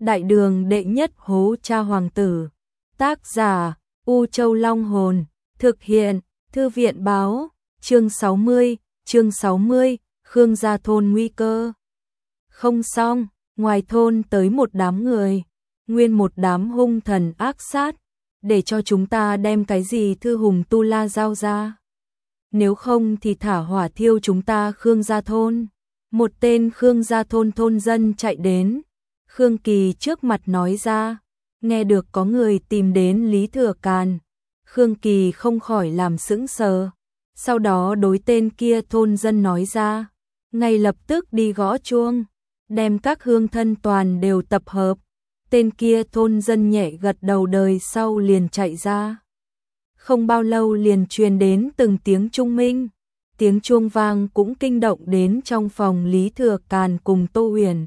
Đại đường đệ nhất hố cha hoàng tử. Tác giả U Châu Long Hồn. Thực hiện Thư viện báo. Chương 60, Khương gia thôn nguy cơ. Không xong, ngoài thôn tới một đám người, nguyên một đám hung thần ác sát, để cho chúng ta đem cái gì thư hùng tu la giao ra. Nếu không thì thả hỏa thiêu chúng ta Khương gia thôn. Một tên Khương gia thôn thôn dân chạy đến, Khương Kỳ trước mặt nói ra. Nghe được có người tìm đến Lý Thừa Càn, Khương Kỳ không khỏi làm sững sờ. Sau đó đối tên kia thôn dân nói ra, ngay lập tức đi gõ chuông, đem các hương thân toàn đều tập hợp. Tên kia thôn dân nhẹ gật đầu đời sau liền chạy ra. Không bao lâu liền truyền đến từng tiếng trung minh. Tiếng chuông vang cũng kinh động đến trong phòng Lý Thừa Càn cùng Tô Huyền.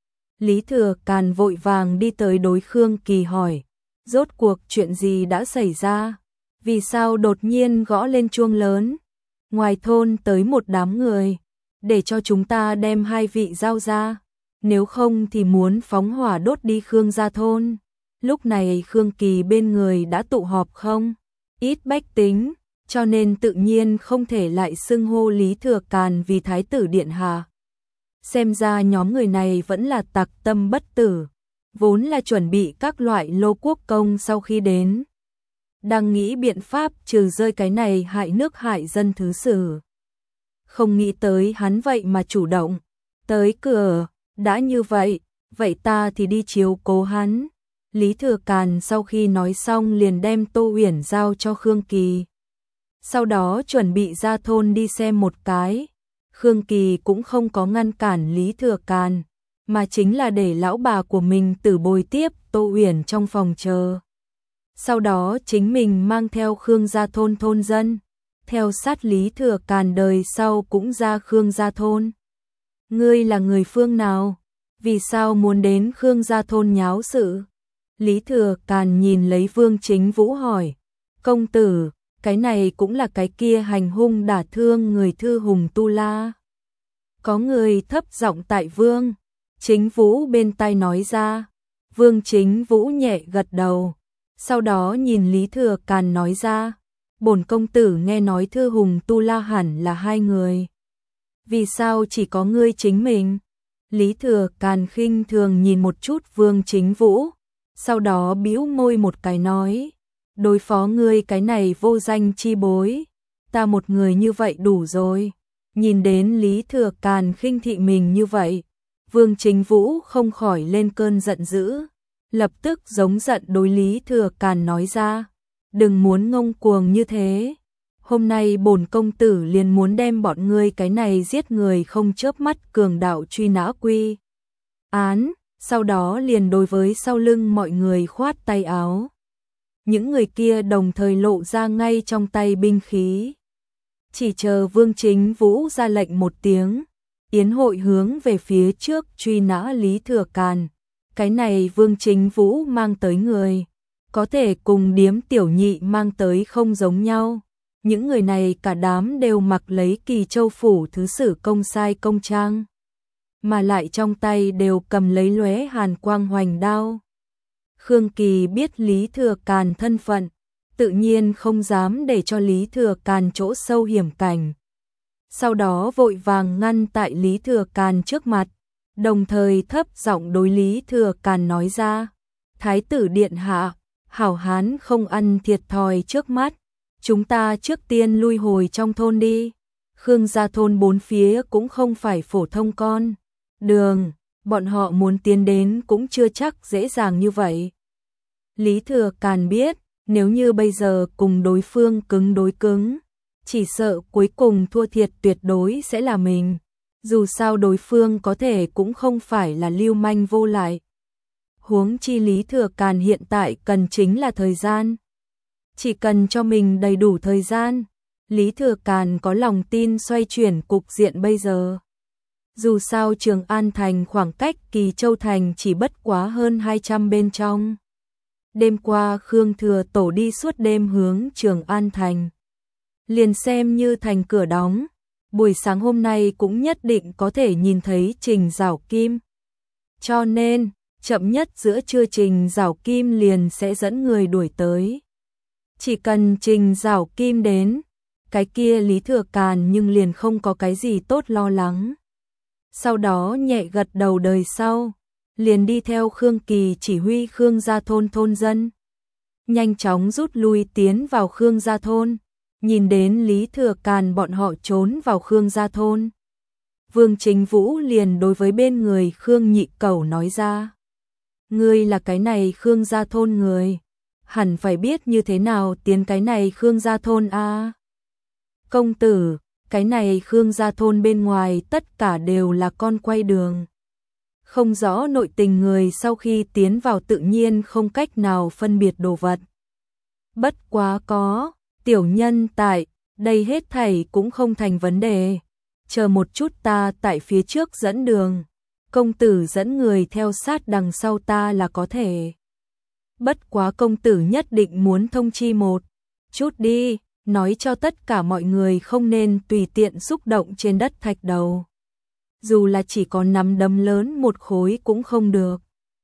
Lý Thừa Càn vội vàng đi tới đối Khương Kỳ hỏi, rốt cuộc chuyện gì đã xảy ra? Vì sao đột nhiên gõ lên chuông lớn? Ngoài thôn tới một đám người, để cho chúng ta đem hai vị giao ra, nếu không thì muốn phóng hỏa đốt đi Khương gia thôn. Lúc này Khương Kỳ bên người đã tụ họp không ít bách tính, cho nên tự nhiên không thể lại xưng hô Lý Thừa Càn vì thái tử điện hạ. Xem ra nhóm người này vẫn là tặc tâm bất tử, vốn là chuẩn bị các loại lô quốc công sau khi đến, đang nghĩ biện pháp trừ rơi cái này hại nước hại dân thứ sử. Không nghĩ tới hắn vậy mà chủ động tới cửa. Đã như vậy, vậy ta thì đi chiếu cố hắn. Lý Thừa Càn sau khi nói xong liền đem Tô Huyền giao cho Khương Kỳ. Sau đó chuẩn bị ra thôn đi xem một cái. Khương Kỳ cũng không có ngăn cản Lý Thừa Càn, mà chính là để lão bà của mình Tử Bồi tiếp Tô Huyền trong phòng chờ. Sau đó chính mình mang theo Khương gia thôn thôn dân, theo sát Lý Thừa Càn đời sau cũng ra Khương gia thôn. Ngươi là người phương nào? Vì sao muốn đến Khương gia thôn nháo sự? Lý Thừa Càn nhìn lấy Vương Chính Vũ hỏi. Công tử, cái này cũng là cái kia hành hung đả thương người thư hùng tu la. Có người thấp giọng tại Vương Chính Vũ bên tai nói ra. Vương Chính Vũ nhẹ gật đầu. Sau đó nhìn Lý Thừa Càn nói ra. Bổn công tử nghe nói thư hùng tu la hẳn là hai người. Vì sao chỉ có ngươi chính mình? Lý Thừa Càn khinh thường nhìn một chút Vương Chính Vũ, sau đó bĩu môi một cái nói, đối phó ngươi cái này vô danh chi bối, ta một người như vậy đủ rồi. Nhìn đến Lý Thừa Càn khinh thị mình như vậy, Vương Chính Vũ không khỏi lên cơn giận dữ, lập tức giống giận đối Lý Thừa Càn nói ra, đừng muốn ngông cuồng như thế. Hôm nay bổn công tử liền muốn đem bọn ngươi cái này giết người không chớp mắt cường đạo truy nã quy án, sau đó liền đối với sau lưng mọi người khoát tay áo. Những người kia đồng thời lộ ra ngay trong tay binh khí. Chỉ chờ Vương Chính Vũ ra lệnh một tiếng, yến hội hướng về phía trước truy nã Lý Thừa Càn. Cái này Vương Chính Vũ mang tới người, có thể cùng điếm tiểu nhị mang tới không giống nhau. Những người này cả đám đều mặc lấy Kỳ Châu phủ thứ sử công sai công trang, mà lại trong tay đều cầm lấy lóe hàn quang hoành đao. Khương Kỳ biết Lý Thừa Càn thân phận, tự nhiên không dám để cho Lý Thừa Càn chỗ sâu hiểm cảnh. Sau đó vội vàng ngăn tại Lý Thừa Càn trước mặt, đồng thời thấp giọng đối Lý Thừa Càn nói ra, Thái tử điện hạ, hảo hán không ăn thiệt thòi trước mắt. Chúng ta trước tiên lui hồi trong thôn đi. Khương gia thôn bốn phía cũng không phải phổ thông con đường, bọn họ muốn tiến đến cũng chưa chắc dễ dàng như vậy. Lý Thừa Càn biết, nếu như bây giờ cùng đối phương cứng đối cứng, chỉ sợ cuối cùng thua thiệt tuyệt đối sẽ là mình. Dù sao đối phương có thể cũng không phải là lưu manh vô lại. Huống chi Lý Thừa Càn hiện tại cần chính là thời gian. Chỉ cần cho mình đầy đủ thời gian, Lý Thừa Càn có lòng tin xoay chuyển cục diện bây giờ. Dù sao Trường An Thành khoảng cách Kỳ Châu Thành chỉ bất quá hơn 200 bên trong. Đêm qua Khương Thừa Tổ đi suốt đêm hướng Trường An Thành. Liền xem như thành cửa đóng, buổi sáng hôm nay cũng nhất định có thể nhìn thấy Trình Giảo Kim. Cho nên, chậm nhất giữa trưa Trình Giảo Kim liền sẽ dẫn người đuổi tới. Chỉ cần Trình Giảo Kim đến, cái kia Lý Thừa Càn nhưng liền không có cái gì tốt lo lắng. Sau đó nhẹ gật đầu đời sau, liền đi theo Khương Kỳ chỉ huy Khương gia thôn thôn dân. Nhanh chóng rút lui tiến vào Khương gia thôn, nhìn đến Lý Thừa Càn bọn họ trốn vào Khương gia thôn. Vương Chính Vũ liền đối với bên người Khương Nhị Cẩu nói ra. Ngươi là cái này Khương gia thôn người, hẳn phải biết như thế nào tiến cái này Khương gia thôn a. Công tử, cái này Khương gia thôn bên ngoài tất cả đều là con quay đường. Không rõ nội tình người sau khi tiến vào tự nhiên không cách nào phân biệt đồ vật. Bất quá có tiểu nhân tại, đây hết thảy cũng không thành vấn đề. Chờ một chút ta tại phía trước dẫn đường, công tử dẫn người theo sát đằng sau ta là có thể. Bất quá công tử nhất định muốn thông chi một chút đi, nói cho tất cả mọi người không nên tùy tiện xúc động trên đất thạch đầu. Dù là chỉ có nắm đấm lớn một khối cũng không được.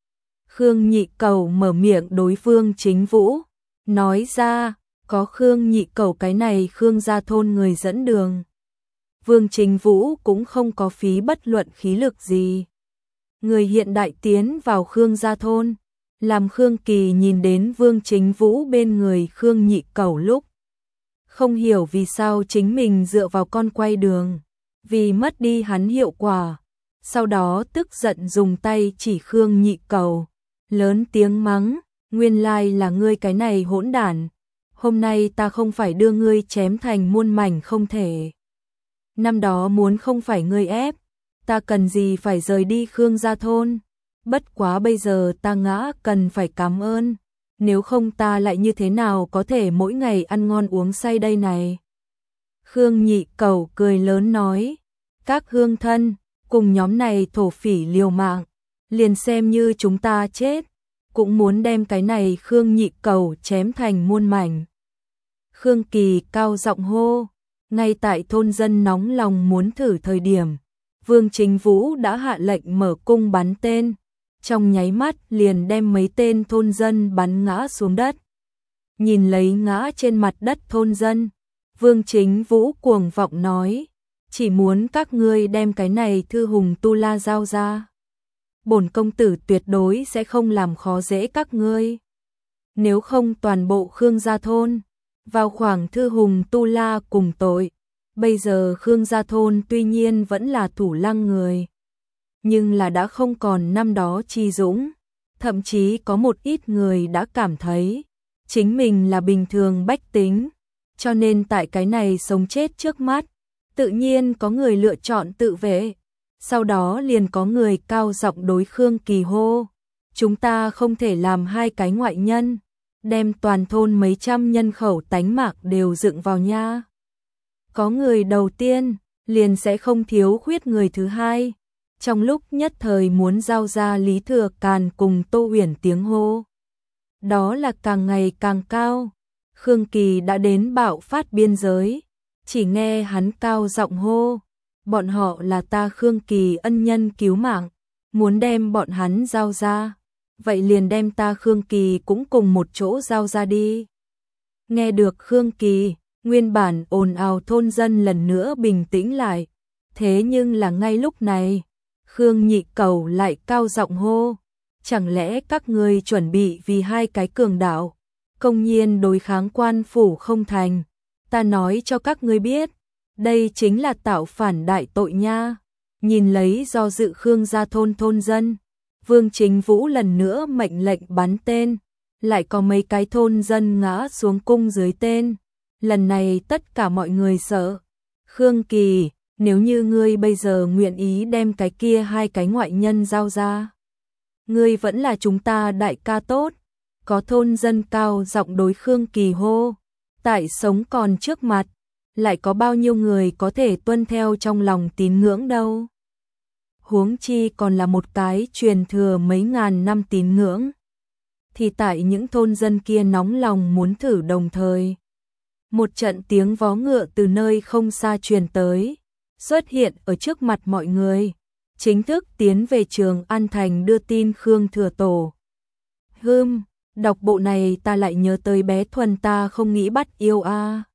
Khương Nhị Cẩu mở miệng đối Vương Chính Vũ, nói ra, có Khương Nhị Cẩu cái này Khương gia thôn người dẫn đường. Vương Chính Vũ cũng không có phí bất luận khí lực gì. Người hiện đại tiến vào Khương gia thôn, làm Khương Kỳ nhìn đến Vương Chính Vũ bên người Khương Nhị Cẩu lúc. Không hiểu vì sao chính mình dựa vào con quay đường, vì mất đi hắn hiệu quả. Sau đó tức giận dùng tay chỉ Khương Nhị Cẩu, lớn tiếng mắng, nguyên lai là ngươi cái này hỗn đản. Hôm nay ta không phải đưa ngươi chém thành muôn mảnh không thể. Năm đó muốn không phải ngươi ép, ta cần gì phải rời đi Khương gia thôn. Bất quá bây giờ ta ngã cần phải cảm ơn, nếu không ta lại như thế nào có thể mỗi ngày ăn ngon uống say đây này. Khương Nhị Cẩu cười lớn nói, các hương thân, cùng nhóm này thổ phỉ liều mạng, liền xem như chúng ta chết, cũng muốn đem cái này Khương Nhị Cẩu chém thành muôn mảnh. Khương Kỳ cao giọng hô, ngay tại thôn dân nóng lòng muốn thử thời điểm, Vương Chính Vũ đã hạ lệnh mở cung bắn tên, trong nháy mắt liền đem mấy tên thôn dân bắn ngã xuống đất. Nhìn lấy ngã trên mặt đất thôn dân, Vương Chính Vũ cuồng vọng nói, chỉ muốn các ngươi đem cái này thư hùng tu la giao ra. Bổn công tử tuyệt đối sẽ không làm khó dễ các ngươi. Nếu không toàn bộ Khương gia thôn vào khoảng thư hùng tu la cùng tội. Bây giờ Khương gia thôn tuy nhiên vẫn là thủ lăng người, nhưng là đã không còn năm đó chi dũng. Thậm chí có một ít người đã cảm thấy chính mình là bình thường bách tính, cho nên tại cái này sống chết trước mắt, tự nhiên có người lựa chọn tự vệ. Sau đó liền có người cao giọng đối Khương Kỳ hô, chúng ta không thể làm hai cái ngoại nhân, đem toàn thôn mấy trăm nhân khẩu tánh mạng đều dựng vào nha. Có người đầu tiên, liền sẽ không thiếu khuyết người thứ hai. Trong lúc nhất thời muốn giao ra Lý Thừa Càn cùng Tô Uyển tiếng hô. Đó là càng ngày càng cao. Khương Kỳ đã đến bạo phát biên giới. Chỉ nghe hắn cao giọng hô. Bọn họ là ta Khương Kỳ ân nhân cứu mạng. Muốn đem bọn hắn giao ra. Vậy liền đem ta Khương Kỳ cũng cùng một chỗ giao ra đi. Nghe được Khương Kỳ, nguyên bản ồn ào thôn dân lần nữa bình tĩnh lại. Thế nhưng là ngay lúc này, Khương Nhị Cẩu lại cao giọng hô, chẳng lẽ các ngươi chuẩn bị vì hai cái cường đạo, công nhiên đối kháng quan phủ không thành, ta nói cho các ngươi biết, đây chính là tạo phản đại tội nha. Nhìn lấy do dự Khương gia thôn thôn dân, Vương Chính Vũ lần nữa mệnh lệnh bắn tên, lại có mấy cái thôn dân ngã xuống cung dưới tên, lần này tất cả mọi người sợ. Khương Kỳ, nếu như ngươi bây giờ nguyện ý đem cái kia hai cái ngoại nhân giao ra, ngươi vẫn là chúng ta đại ca tốt. Có thôn dân cao giọng đối Khương Kỳ hô, tại sống còn trước mặt, lại có bao nhiêu người có thể tuân theo trong lòng tín ngưỡng đâu. Huống chi còn là một cái truyền thừa mấy ngàn năm tín ngưỡng. Thì tại những thôn dân kia nóng lòng muốn thử đồng thời, một trận tiếng vó ngựa từ nơi không xa truyền tới, xuất hiện ở trước mặt mọi người. chính thức tiến về Trường An Thành đưa tin Khương Thừa Tổ. Đọc bộ này ta lại nhớ tới bé Thuần ta không nghĩ bắt yêu a.